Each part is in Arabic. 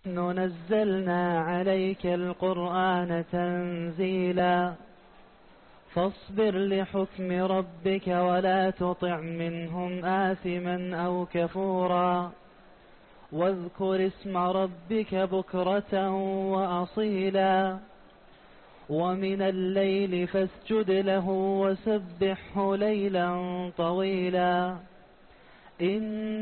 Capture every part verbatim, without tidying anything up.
نحن نزلنا عليك القرآن تنزيلا فاصبر لحكم ربك ولا تطع منهم آثما أو كفورا واذكر اسم ربك بكرة وأصيلا ومن الليل فاسجد له وسبحه ليلا طويلا إن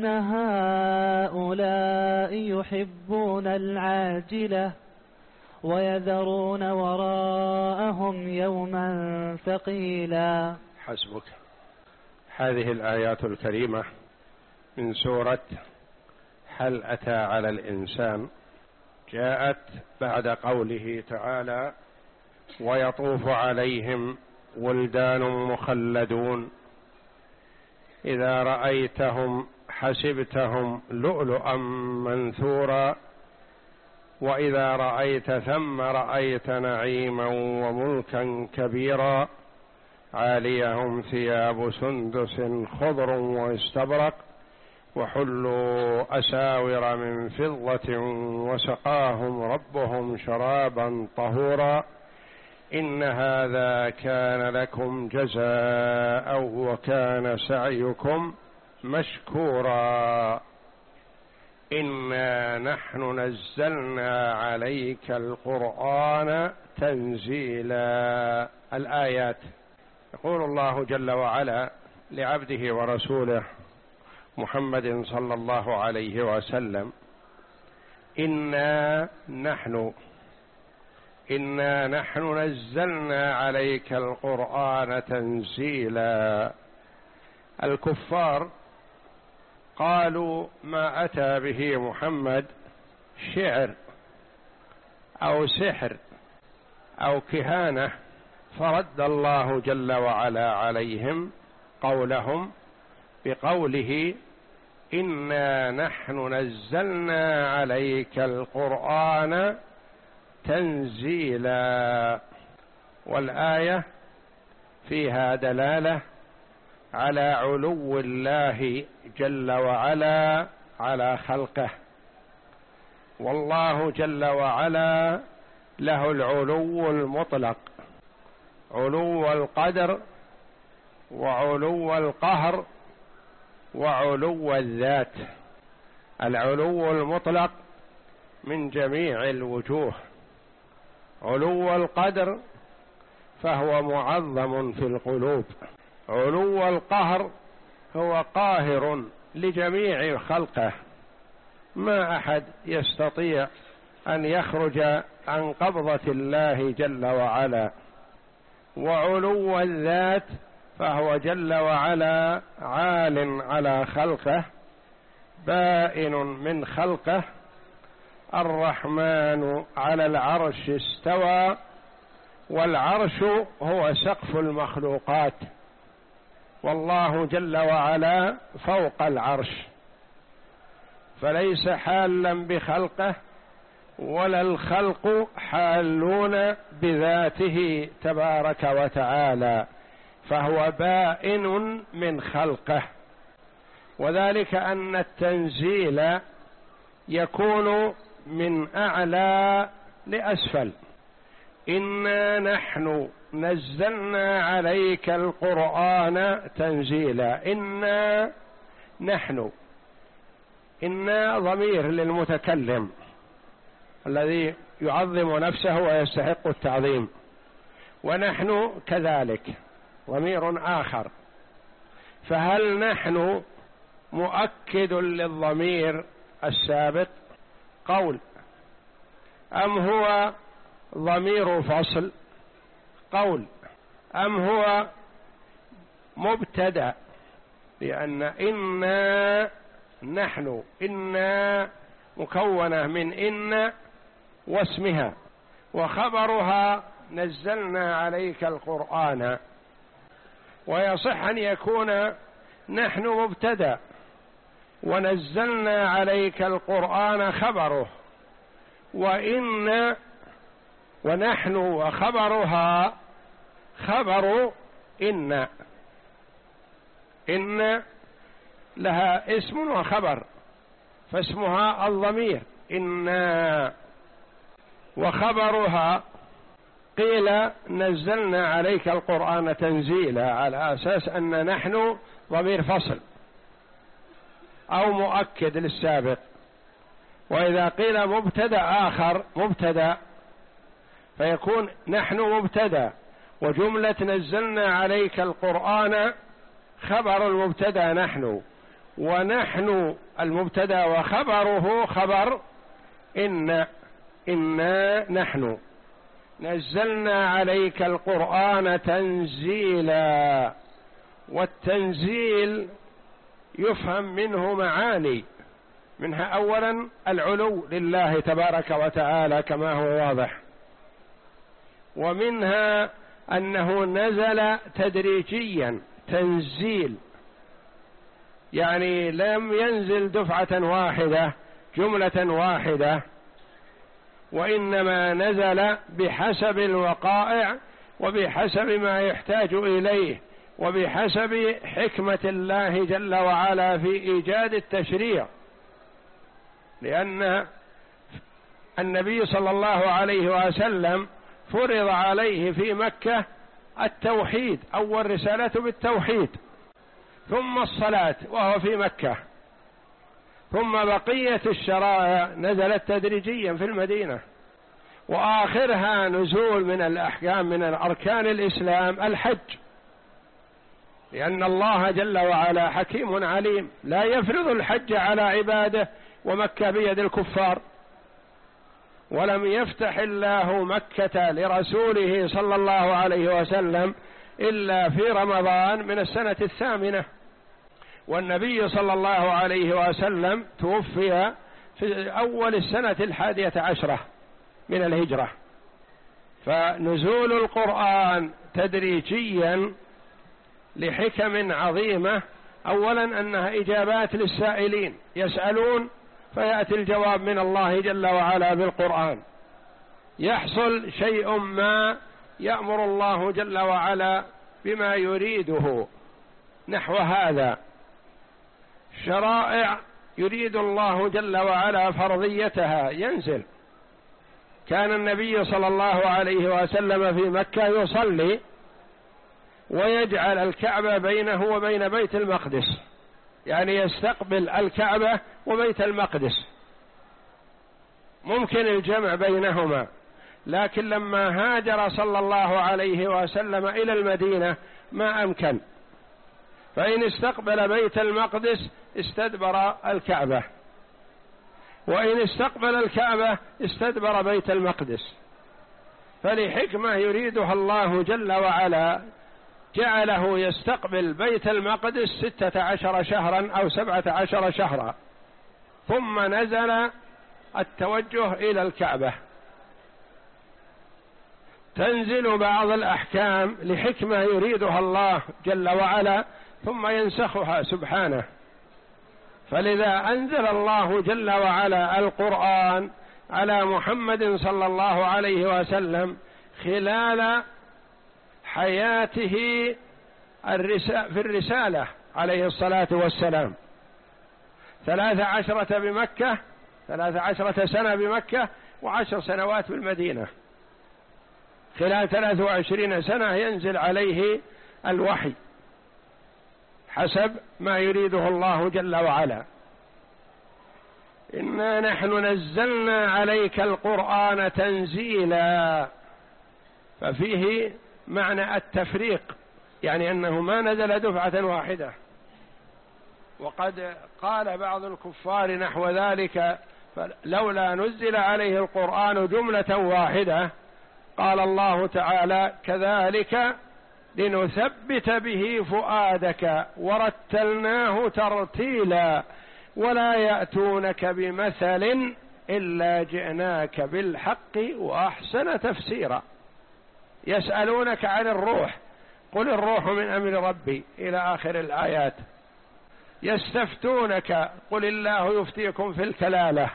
هؤلاء يحبون العاجلة ويذرون وراءهم يوما ثقيلا. حسبك. هذه الآيات الكريمة من سورة هل أتى على الإنسان جاءت بعد قوله تعالى ويطوف عليهم ولدان مخلدون إذا رأيتهم حسبتهم لؤلؤا منثورا وإذا رأيت ثم رأيت نعيما وملكا كبيرا عاليهم ثياب سندس خضر واستبرق وحلوا أساور من فضة وسقاهم ربهم شرابا طهورا إن هذا كان لكم جزاء وكان سعيكم مشكورا إنا نحن نزلنا عليك القرآن تنزيلا. الآيات. يقول الله جل وعلا لعبده ورسوله محمد صلى الله عليه وسلم إنا نحن إنا نحن نزلنا عليك القرآن تنزيلا. الكفار قالوا ما أتى به محمد شعر أو سحر أو كهانة، فرد الله جل وعلا عليهم قولهم بقوله إنا نحن نزلنا عليك القرآن تنزيلا. والآية فيها دلالة على علو الله جل وعلا على خلقه، والله جل وعلا له العلو المطلق، علو القدر وعلو القهر وعلو الذات. العلو المطلق من جميع الوجوه، علو القدر فهو معظم في القلوب، علو القهر هو قاهر لجميع خلقه، ما أحد يستطيع أن يخرج عن قبضة الله جل وعلا. وعلو الذات فهو جل وعلا عال على خلقه بائن من خلقه. الرحمن على العرش استوى، والعرش هو سقف المخلوقات، والله جل وعلا فوق العرش، فليس حالا بخلقه ولا الخلق حالون بذاته تبارك وتعالى، فهو بائن من خلقه. وذلك أن التنزيل يكون من أعلى لأسفل. إنا نحن نزلنا عليك القرآن تنزيلا. إنا نحن، إنا ضمير للمتكلم الذي يعظم نفسه ويستحق التعظيم، ونحن كذلك ضمير آخر. فهل نحن مؤكد للضمير السابق قول، أم هو ضمير فصل قول، أم هو مبتدأ؟ لأن إنا نحن، إنا مكونة من إن واسمها، وخبرها نزلنا عليك القرآن. ويصح أن يكون نحن مبتدأ ونزلنا عليك القرآن خبره، وإن ونحن وخبرها خبر إن. إن لها اسم وخبر، فاسمها الضمير إنا. وخبرها قيل نزلنا عليك القرآن تنزيلا، على أساس أن نحن ضمير فصل أو مؤكد للسابق. وإذا قيل مبتدأ آخر مبتدأ فيكون نحن مبتدأ، وجملة نزلنا عليك القرآن خبر المبتدأ نحن، ونحن المبتدأ وخبره خبر إن. إنا نحن نزلنا عليك القرآن تنزيلا. والتنزيل يفهم منه معاني، منها أولا العلو لله تبارك وتعالى كما هو واضح، ومنها أنه نزل تدريجيا تنزيل، يعني لم ينزل دفعة واحدة جملة واحدة، وإنما نزل بحسب الوقائع وبحسب ما يحتاج إليه وبحسب حكمة الله جل وعلا في إيجاد التشريع. لأن النبي صلى الله عليه وسلم فرض عليه في مكة التوحيد، أول رسالته بالتوحيد، ثم الصلاة وهو في مكة، ثم بقية الشرائع نزلت تدريجيا في المدينة، وآخرها نزول من الأحكام من أركان الإسلام الحج، لأن الله جل وعلا حكيم عليم لا يفرض الحج على عباده ومكة بيد الكفار. ولم يفتح الله مكة لرسوله صلى الله عليه وسلم إلا في رمضان من السنة الثامنة، والنبي صلى الله عليه وسلم توفي في أول السنة الحادية عشرة من الهجرة. فنزول القرآن تدريجيا لحكم عظيمة، أولا أنها إجابات للسائلين، يسألون فيأتي الجواب من الله جل وعلا بالقرآن، يحصل شيء ما يأمر الله جل وعلا بما يريده نحو هذا، شرائع يريد الله جل وعلا فرضيتها ينزل. كان النبي صلى الله عليه وسلم في مكة يصلي ويجعل الكعبة بينه وبين بيت المقدس، يعني يستقبل الكعبة وبيت المقدس، ممكن الجمع بينهما، لكن لما هاجر صلى الله عليه وسلم إلى المدينة ما أمكن، فإن استقبل بيت المقدس استدبر الكعبة، وإن استقبل الكعبة استدبر بيت المقدس. فلحكمة يريدها الله جل وعلا جعله يستقبل بيت المقدس ستة عشر شهرا أو سبعة عشر شهرا، ثم نزل التوجه إلى الكعبة. تنزل بعض الأحكام لحكمة يريدها الله جل وعلا ثم ينسخها سبحانه. فلذا أنزل الله جل وعلا القرآن على محمد صلى الله عليه وسلم خلال حياته في الرسالة عليه الصلاة والسلام، ثلاث عشرة بمكة ثلاث عشرة سنة بمكة وعشر سنوات بالمدينة، خلال ثلاث وعشرين سنة ينزل عليه الوحي حسب ما يريده الله جل وعلا. إنا نحن نزلنا عليك القرآن تنزيلا، ففيه معنى التفريق، يعني أنه ما نزل دفعة واحدة. وقد قال بعض الكفار نحو ذلك، لولا نزل عليه القرآن جملة واحدة. قال الله تعالى كذلك لنثبت به فؤادك ورتلناه ترتيلا ولا يأتونك بمثل إلا جئناك بالحق وأحسن تفسيرا. يسألونك عن الروح قل الروح من أمر ربي إلى آخر الآيات. يستفتونك قل الله يفتيكم في الكلالة.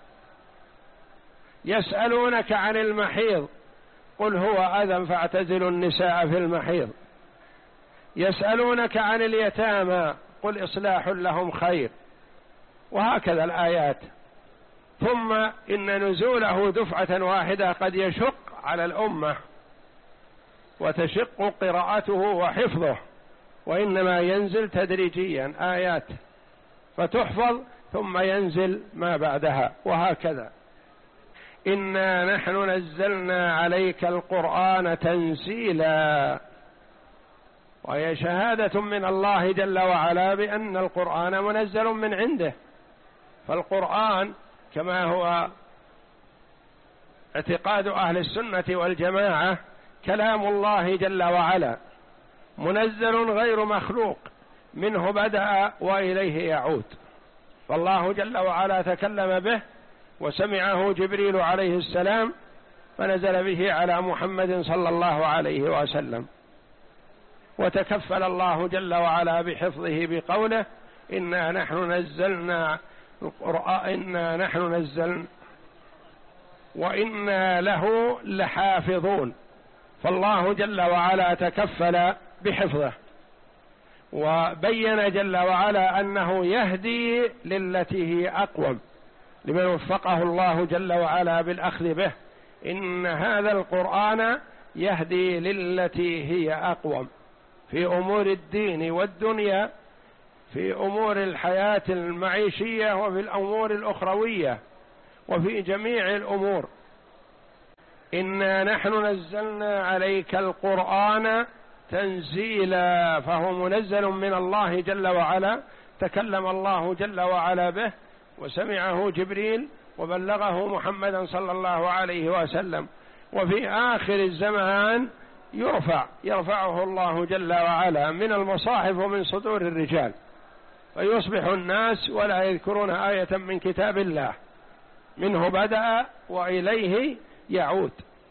يسألونك عن المحيض قل هو أذى فاعتزلوا النساء في المحيض. يسألونك عن اليتامى قل إصلاح لهم خير، وهكذا الآيات. ثم إن نزوله دفعة واحدة قد يشق على الأمة وتشق قراءته وحفظه، وإنما ينزل تدريجيا آيات فتحفظ ثم ينزل ما بعدها، وهكذا. إنا نحن نزلنا عليك القرآن تنزيلا، وهي شهادة من الله جل وعلا بأن القرآن منزل من عنده. فالقرآن كما هو اعتقاد أهل السنة والجماعة كلام الله جل وعلا منزل غير مخلوق، منه بدأ وإليه يعود. فالله جل وعلا تكلم به وسمعه جبريل عليه السلام فنزل به على محمد صلى الله عليه وسلم، وتكفل الله جل وعلا بحفظه بقوله إنا نحن نزلنا القرآن إنا نحن نزلنا وإنا له لحافظون. فالله جل وعلا تكفل بحفظه، وبين جل وعلا أنه يهدي للتي هي أقوم لمن وفقه الله جل وعلا بالأخذ به. إن هذا القرآن يهدي للتي هي أقوم في أمور الدين والدنيا، في أمور الحياة المعيشية وفي الأمور الأخروية وفي جميع الأمور. إنا نحن نزلنا عليك القرآن تنزيلا، فهو منزل من الله جل وعلا، تكلم الله جل وعلا به وسمعه جبريل وبلغه محمدا صلى الله عليه وسلم، وفي آخر الزمان يرفع يرفعه الله جل وعلا من المصاحف ومن صدور الرجال، فيصبح الناس ولا يذكرون آية من كتاب الله، منه بدأ وإليه يعود،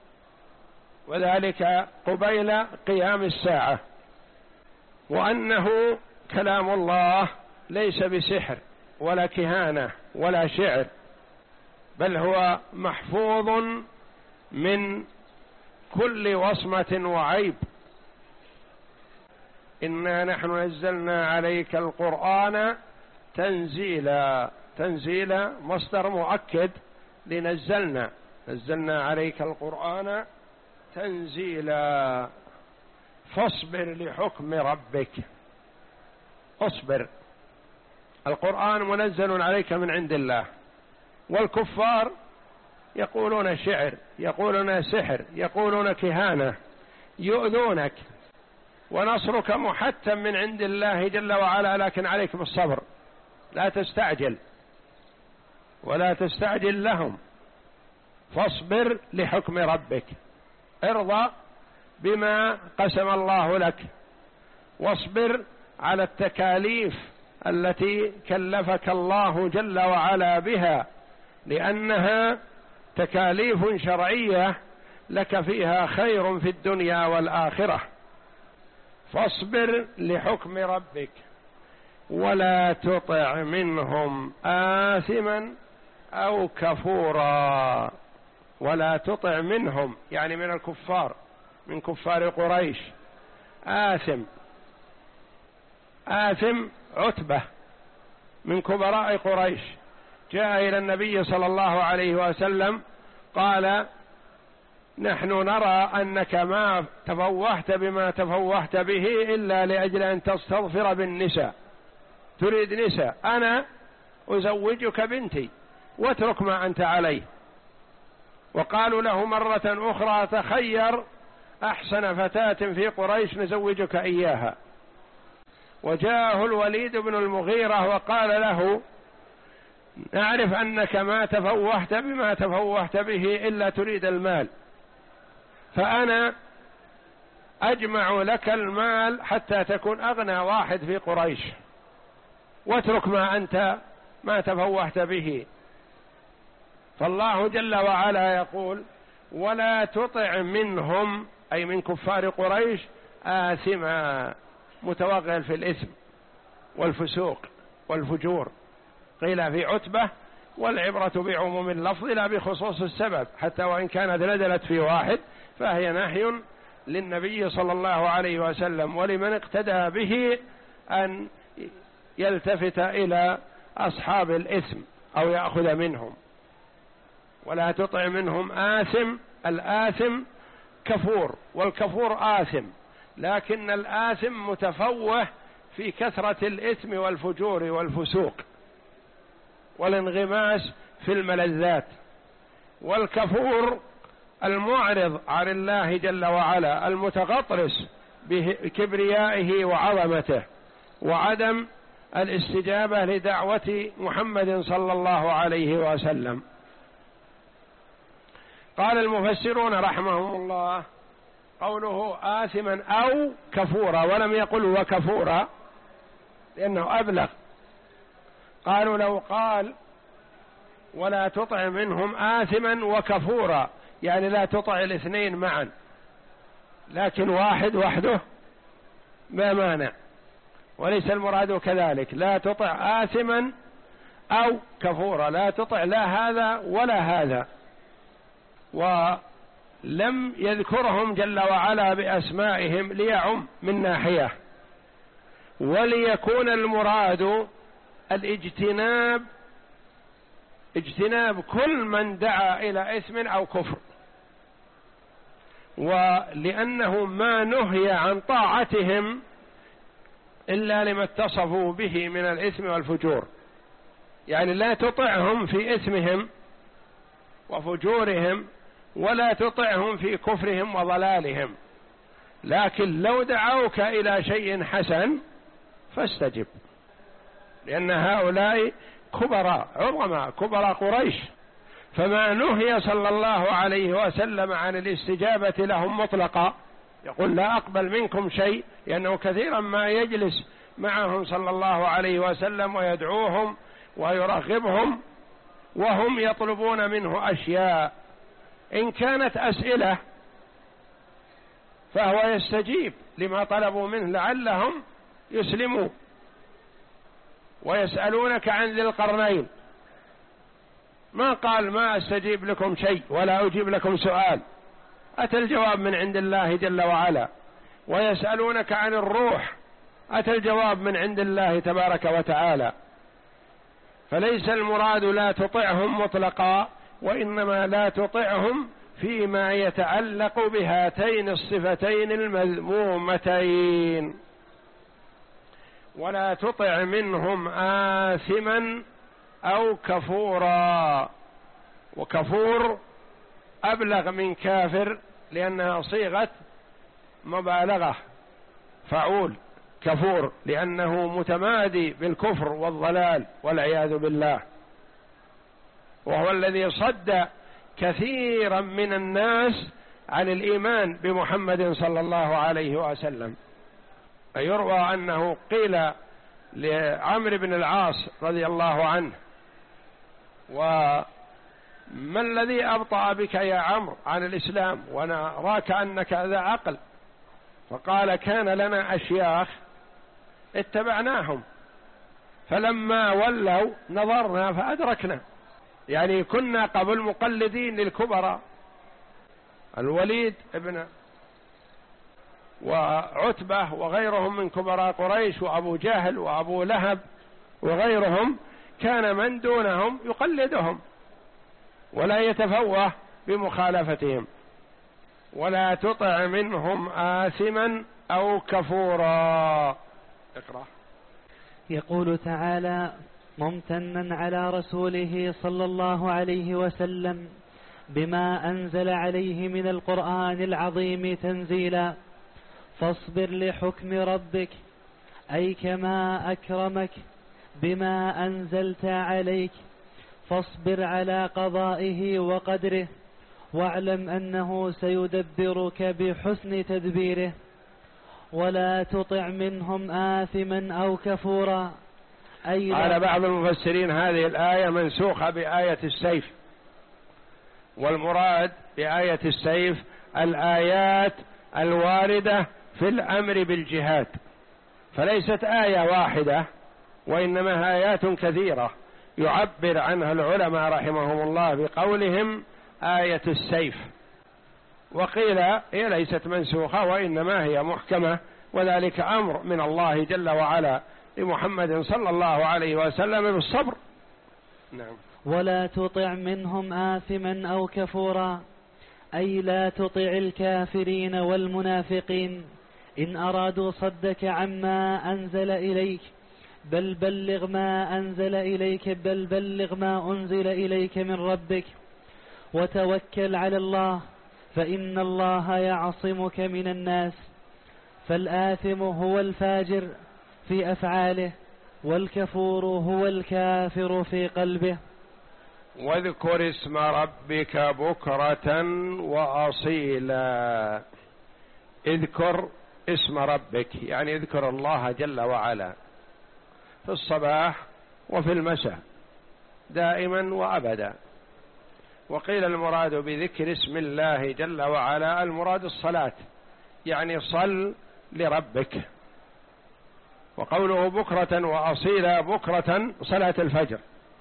وذلك قبيل قيام الساعة. وأنه كلام الله ليس بسحر ولا كهانة ولا شعر، بل هو محفوظ من كل وصمة وعيب. إنا نحن نزلنا عليك القرآن تنزيلا، تنزيلا مصدر مؤكد لنزلنا، نزلنا عليك القرآن تنزيلا. فاصبر لحكم ربك، اصبر. القرآن منزل عليك من عند الله، والكفار يقولون شعر، يقولون سحر، يقولون كهانة، يؤذونك، ونصرك محتم من عند الله جل وعلا، لكن عليك بالصبر، لا تستعجل ولا تستعجل لهم. فاصبر لحكم ربك، ارضى بما قسم الله لك، واصبر على التكاليف التي كلفك الله جل وعلا بها، لأنها تكاليف شرعية لك فيها خير في الدنيا والآخرة. فاصبر لحكم ربك ولا تطع منهم آثما أو كفورا. ولا تطع منهم يعني من الكفار، من كفار قريش. آثم، آثم عتبة من كبراء قريش، جاء إلى النبي صلى الله عليه وسلم قال: نحن نرى أنك ما تفوهت بما تفوهت به إلا لأجل أن تستظفر بالنساء، تريد نساء، أنا أزوجك بنتي واترك ما أنت عليه. وقالوا له مرة أخرى: تخير أحسن فتاة في قريش نزوجك إياها. وجاءه الوليد بن المغيرة وقال له: نعرف أنك ما تفوهت بما تفوهت به إلا تريد المال، فأنا أجمع لك المال حتى تكون أغنى واحد في قريش، واترك ما أنت ما تفوهت به. فالله جل وعلا يقول: ولا تطع منهم، أي من كفار قريش، آثما، متوغل في الإثم والفسوق والفجور. قيل في عتبة: والعبرة بعموم اللفظ لا بخصوص السبب، حتى وإن كانت نزلت في واحد فهي نهي للنبي صلى الله عليه وسلم ولمن اقتدى به أن يلتفت إلى أصحاب الإثم أو يأخذ منهم. ولا تطع منهم آثم. الآثم كفور، والكفور آثم، لكن الآثم متفوه في كثرة الإثم والفجور والفسوق والانغماس في الملذات، والكفور المعرض عن الله جل وعلا المتغطرس بكبريائه وعظمته وعدم الاستجابة لدعوة محمد صلى الله عليه وسلم. قال المفسرون رحمهم الله قوله آثما أو كفورا، ولم يقل وكفورا لأنه أبلغ. قالوا لو قال ولا تطع منهم آثما وكفورا يعني لا تطع الاثنين معا، لكن واحد وحده ما مانع، وليس المراد كذلك. لا تطع آثما أو كفورا، لا تطع لا هذا ولا هذا. ولم يذكرهم جل وعلا بأسمائهم ليعم من ناحية، وليكون المراد الاجتناب، اجتناب كل من دعا إلى إثم أو كفر، ولأنه ما نهي عن طاعتهم إلا لما اتصفوا به من الإثم والفجور، يعني لا تطعهم في إثمهم وفجورهم ولا تطعهم في كفرهم وضلالهم، لكن لو دعوك إلى شيء حسن فاستجب، لأن هؤلاء كبراء عظماء كبراء قريش، فما نهي صلى الله عليه وسلم عن الاستجابة لهم مطلقا، يقول لا أقبل منكم شيء، لأنه كثيرا ما يجلس معهم صلى الله عليه وسلم ويدعوهم ويرغبهم وهم يطلبون منه أشياء، إن كانت أسئلة فهو يستجيب لما طلبوا منه لعلهم يسلموا. ويسألونك عن ذي القرنين، ما قال ما أستجيب لكم شيء ولا أجيب لكم سؤال، أتى الجواب من عند الله جل وعلا. ويسألونك عن الروح، أتى الجواب من عند الله تبارك وتعالى. فليس المراد لا تطعهم مطلقا، وإنما لا تطعهم فيما يتعلق بهاتين الصفتين المذمومتين. ولا تطع منهم آثما أو كفورا، وكفور أبلغ من كافر لأنها صيغة مبالغة، فعول كفور، لأنه متمادي بالكفر والضلال والعياذ بالله، وهو الذي صد كثيرا من الناس عن الإيمان بمحمد صلى الله عليه وسلم. يروى أنه قيل لعمرو بن العاص رضي الله عنه: وما الذي أبطأ بك يا عمرو عن الإسلام ونراك أنك ذا عقل؟ فقال: كان لنا أشياخ اتبعناهم، فلما ولوا نظرنا فأدركنا، يعني كنا قبل مقلدين للكبراء، الوليد ابن وعتبة وغيرهم من كبراء قريش وأبو جهل وأبو لهب وغيرهم، كان من دونهم يقلدهم ولا يتفوه بمخالفتهم. ولا تطع منهم آثما أو كفورا. اقرأ. يقول تعالى ممتنا على رسوله صلى الله عليه وسلم بما أنزل عليه من القرآن العظيم تنزيلا: فاصبر لحكم ربك، أي كما أكرمك بما أنزلت عليك، فاصبر على قضائه وقدره، واعلم أنه سيدبرك بحسن تدبيره. ولا تطع منهم آثما أو كفورا. أي قال بعض المفسرين هذه الآية منسوخة بآية السيف، والمراد بآية السيف الآيات الواردة في الأمر بالجهاد، فليست آية واحدة وإنما آيات كثيرة يعبر عنها العلماء رحمهم الله بقولهم آية السيف. وقيل هي ليست منسوخة وإنما هي محكمة، وذلك أمر من الله جل وعلا لمحمد صلى الله عليه وسلم بالصبر. نعم. ولا تطع منهم آثما أو كفورا، أي لا تطع الكافرين والمنافقين إن أرادوا صدك عما أنزل إليك، بل بلغ ما أنزل إليك بل بلغ ما أنزل إليك من ربك، وتوكل على الله فإن الله يعصمك من الناس. فالآثم هو الفاجر في أفعاله، والكفور هو الكافر في قلبه. واذكر اسم ربك بكرة وأصيلا. اذكر اسم ربك يعني اذكر الله جل وعلا في الصباح وفي المساء دائما وأبدا. وقيل المراد بذكر اسم الله جل وعلا المراد الصلاة، يعني صل لربك. وقوله بكرة وأصيلا، بكرة صلاة الفجر،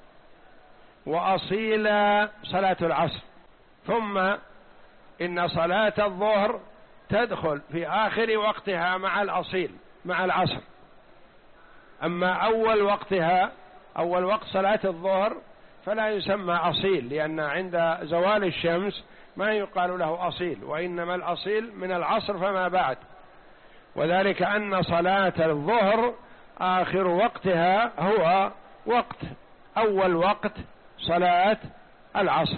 وأصيلا صلاة العصر. ثم إن صلاة الظهر تدخل في آخر وقتها مع الأصيل مع العصر. أما أول وقتها أول وقت صلاة الظهر فلا يسمى أصيل، لأن عند زوال الشمس ما يقال له أصيل، وإنما الأصيل من العصر فما بعد. وذلك أن صلاة الظهر آخر وقتها هو وقت أول وقت صلاة العصر.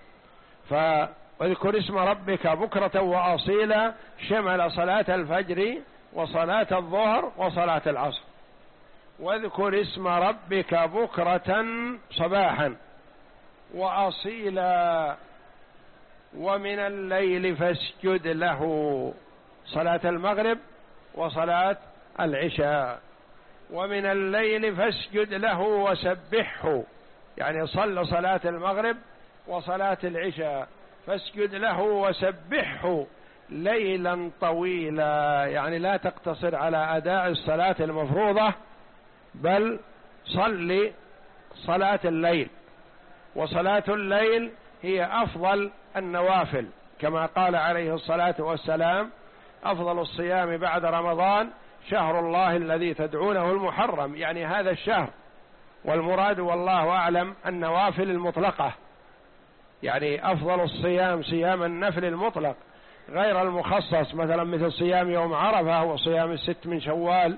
فاذكر اسم ربك بكرة وأصيلا شمل صلاة الفجر وصلاة الظهر وصلاة العصر. واذكر اسم ربك بكرة صباحا وأصيلا ومن الليل فاسجد له، صلاة المغرب وصلاة العشاء. ومن الليل فاسجد له وسبحه، يعني صل صلاة المغرب وصلاة العشاء، فاسجد له وسبحه ليلا طويلا، يعني لا تقتصر على أداء الصلاة المفروضة بل صل صلاة الليل. وصلاة الليل هي أفضل النوافل، كما قال عليه الصلاة والسلام: أفضل الصيام بعد رمضان شهر الله الذي تدعونه المحرم، يعني هذا الشهر. والمراد والله أعلم النوافل المطلقة، يعني أفضل الصيام صيام النفل المطلق غير المخصص، مثلا مثل صيام يوم عرفة وصيام الست من شوال.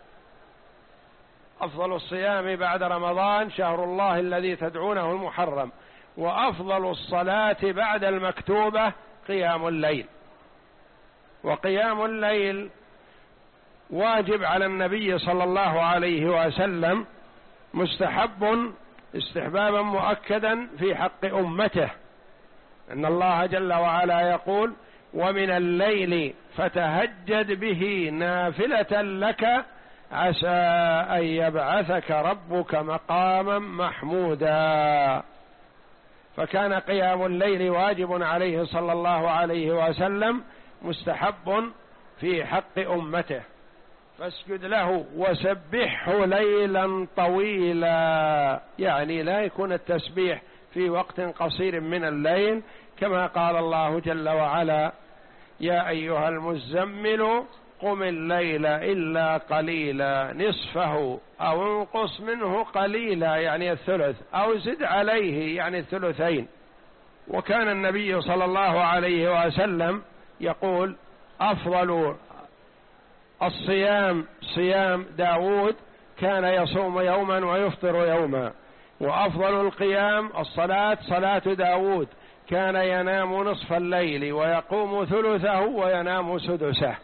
أفضل الصيام بعد رمضان شهر الله الذي تدعونه المحرم. وأفضل الصلاة بعد المكتوبة قيام الليل. وقيام الليل واجب على النبي صلى الله عليه وسلم، مستحب استحبابا مؤكدا في حق أمته، إن الله جل وعلا يقول: ومن الليل فتهجد به نافلة لك عسى أن يبعثك ربك مقاما محمودا. فكان قيام الليل واجب عليه صلى الله عليه وسلم، مستحب في حق أمته. فاسجد له وسبحه ليلا طويلا، يعني لا يكون التسبيح في وقت قصير من الليل، كما قال الله جل وعلا: يا أيها المزمل قم الليل إلا قليلا نصفه أو انقص منه قليلا، يعني الثلث، أو زد عليه يعني الثلثين. وكان النبي صلى الله عليه وسلم يقول: أفضل الصيام صيام داود، كان يصوم يوما ويفطر يوما. وأفضل القيام الصلاة صلاة داود، كان ينام نصف الليل ويقوم ثلثه وينام سدسه.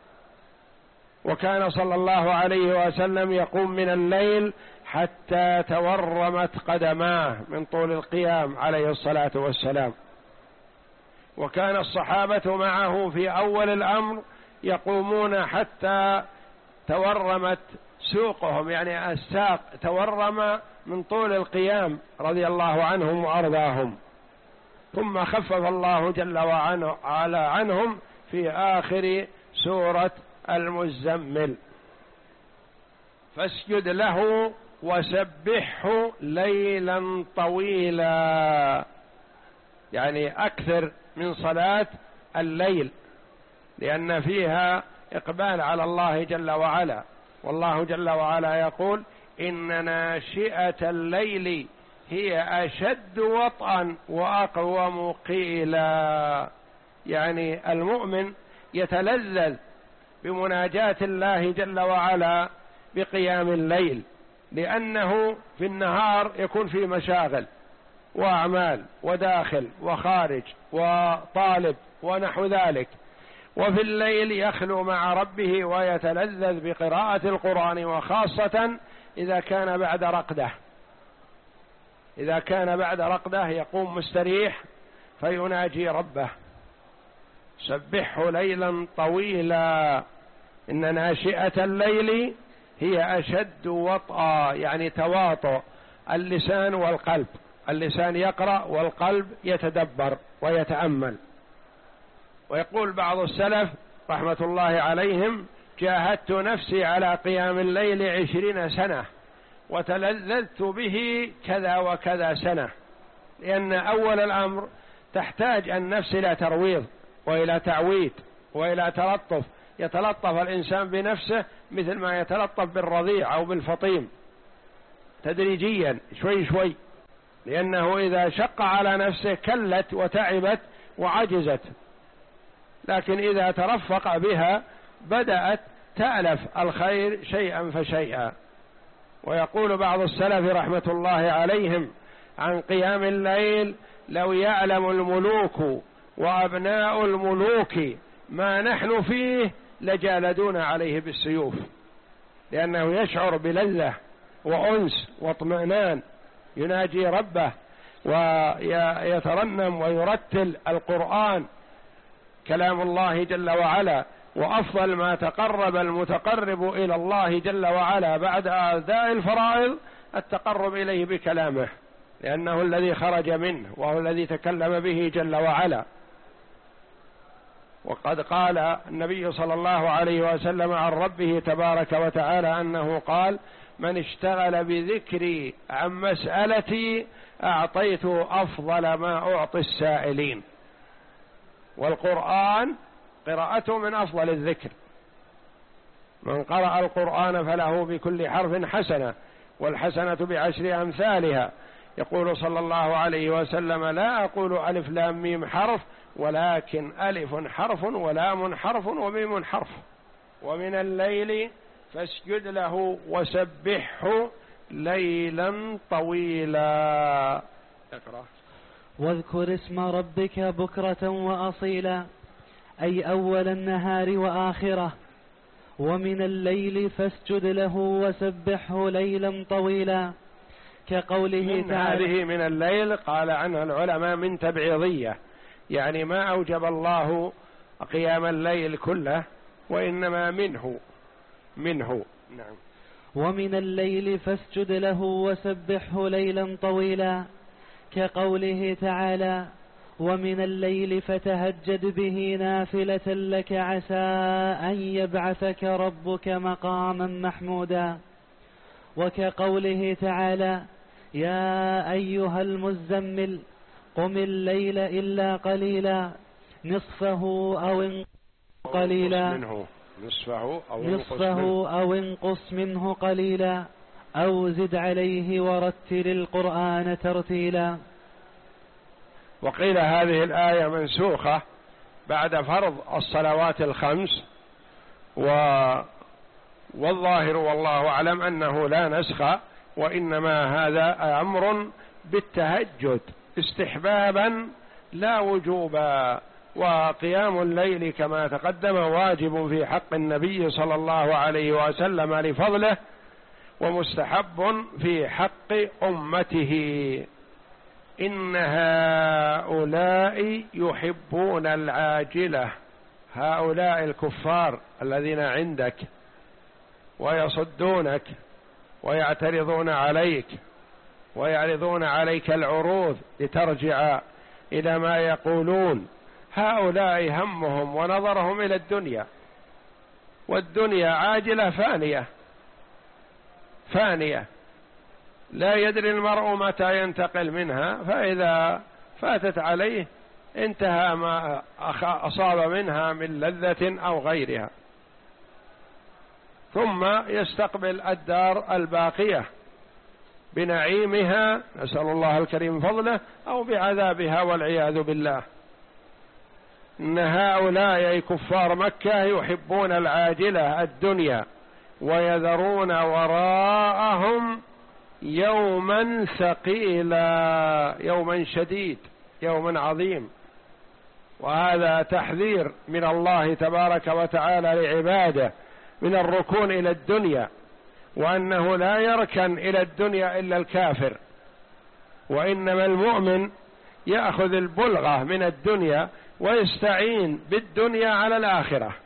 وكان صلى الله عليه وسلم يقوم من الليل حتى تورمت قدماه من طول القيام عليه الصلاة والسلام. وكان الصحابة معه في أول الأمر يقومون حتى تورمت سوقهم، يعني الساق تورم من طول القيام رضي الله عنهم وأرضاهم. ثم خفف الله جل وعلا عنهم في آخر سورة المزمل: فاسجد له وسبحه ليلا طويلا، يعني أكثر من صلاة الليل، لأن فيها إقبال على الله جل وعلا. والله جل وعلا يقول: إن ناشئة الليل هي أشد وطئا وأقوم قيلا. يعني المؤمن يتلذذ بمناجاة الله جل وعلا بقيام الليل، لأنه في النهار يكون في مشاغل وأعمال وداخل وخارج وطالب ونحو ذلك، وفي الليل يخلو مع ربه ويتلذذ بقراءة القرآن، وخاصة إذا كان بعد رقدة. إذا كان بعد رقدة يقوم مستريح فيناجي ربه: سبحه ليلا طويلا إن ناشئة الليل هي أشد وطئا، يعني تواطؤ اللسان والقلب، اللسان يقرأ والقلب يتدبر ويتأمل. ويقول بعض السلف رحمة الله عليهم: جاهدت نفسي على قيام الليل عشرين سنة وتلذذت به كذا وكذا سنة، لأن أول الأمر تحتاج النفس إلى ترويض وإلى تعويد وإلى تلطف، يتلطف الإنسان بنفسه مثل ما يتلطف بالرضيع أو بالفطيم تدريجيا شوي شوي، لأنه إذا شق على نفسه كلت وتعبت وعجزت، لكن إذا ترفق بها بدأت تألف الخير شيئا فشيئا. ويقول بعض السلف رحمة الله عليهم عن قيام الليل: لو يعلم الملوك وأبناء الملوك ما نحن فيه لجالدون عليه بالسيوف، لأنه يشعر بلذة وأنس واطمئنان، يناجي ربه ويترنم ويرتل القرآن كلام الله جل وعلا. وأفضل ما تقرب المتقرب إلى الله جل وعلا بعد أداء الفرائض التقرب إليه بكلامه، لأنه الذي خرج منه وهو الذي تكلم به جل وعلا. وقد قال النبي صلى الله عليه وسلم عن ربه تبارك وتعالى أنه قال: من اشتغل بذكري عن مسألتي أعطيته أفضل ما أعطي السائلين. والقرآن قراءته من أفضل الذكر، من قرأ القرآن فله بكل حرف حسنة والحسنة بعشر أمثالها. يقول صلى الله عليه وسلم: لا أقول ألف لام ميم حرف، ولكن ألف حرف ولام حرف وميم حرف. ومن الليل فاسجد له وسبحه ليلا طويلا. اقرأ. واذكر اسم ربك بكرة وأصيلا، أي أول النهار وآخرة. ومن الليل فاسجد له وسبحه ليلا طويلا، كقوله تعالى. هذه من الليل قال عنها العلماء من تبعيضية، يعني ما أوجب الله قيام الليل كله، وإنما منه منه نعم. ومن الليل فاسجد له وسبحه ليلا طويلا، كقوله تعالى: ومن الليل فتهجد به نافلة لك عسى أن يبعثك ربك مقاما محمودا. وكقوله تعالى: يا أيها المزمل قم الليل إلا قليلا نصفه أو انقص قليلا منه نصفه أو, نصفه أو انقص منه قليلا أو زد عليه ورتل القرآن ترتيلا. وقيل هذه الآية منسوخة بعد فرض الصلوات الخمس، و... والظاهر والله أعلم أنه لا نسخ، وإنما هذا أمر بالتهجد استحبابا لا وجوبا. وقيام الليل كما تقدم واجب في حق النبي صلى الله عليه وسلم لفضله، ومستحب في حق أمته. إن هؤلاء يحبون العاجلة، هؤلاء الكفار الذين عندك ويصدونك ويعترضون عليك ويعرضون عليك العروض لترجع إلى ما يقولون، هؤلاء همهم ونظرهم إلى الدنيا، والدنيا عاجلة فانية فانية لا يدري المرء متى ينتقل منها، فإذا فاتت عليه انتهى ما أصاب منها من لذة أو غيرها، ثم يستقبل الدار الباقية بنعيمها نسأل الله الكريم فضله أو بعذابها والعياذ بالله. إن هؤلاء كفار مكة يحبون العاجلة الدنيا ويذرون وراءهم يوما ثقيلا، يوما شديد، يوما عظيم. وهذا تحذير من الله تبارك وتعالى لعباده من الركون إلى الدنيا، وأنه لا يركن إلى الدنيا إلا الكافر، وإنما المؤمن يأخذ البلغة من الدنيا ويستعين بالدنيا على الآخرة،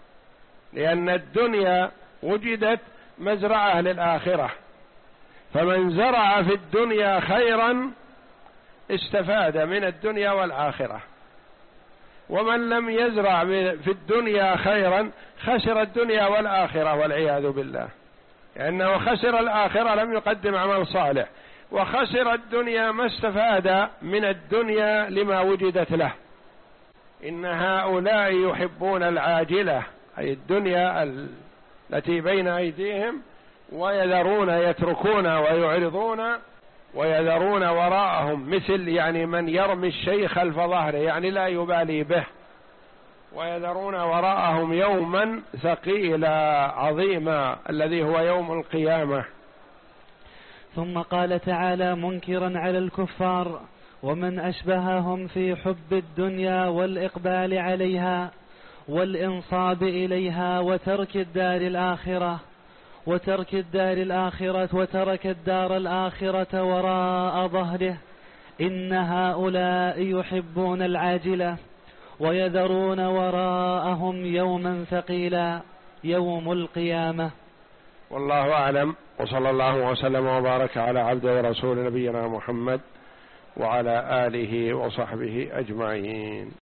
لأن الدنيا وجدت مزرعة للآخرة، فمن زرع في الدنيا خيرا استفاد من الدنيا والآخرة، ومن لم يزرع في الدنيا خيرا خسر الدنيا والآخرة والعياذ بالله، لأنه خسر الآخرة لم يقدم عمل صالح، وخسر الدنيا ما استفاد من الدنيا لما وجدت له. إن هؤلاء يحبون العاجلة أي الدنيا التي بين أيديهم، ويذرون يتركون ويعرضون ويذرون وراءهم، مثل يعني من يرمي الشيء خلف ظهره يعني لا يبالي به، ويذرون وراءهم يوما ثقيلا عظيما الذي هو يوم القيامة. ثم قال تعالى منكرا على الكفار ومن أشبههم في حب الدنيا والإقبال عليها والإنصاب إليها وترك الدار الآخرة وترك الدار الآخرة وترك الدار الآخرة وراء ظهره، إن هؤلاء يحبون العاجلة ويذرون وراءهم يوما ثقيلا يوم القيامة. والله أعلم، وصلى الله وسلم وبارك على عبده ورسول نبينا محمد وعلى آله وصحبه أجمعين.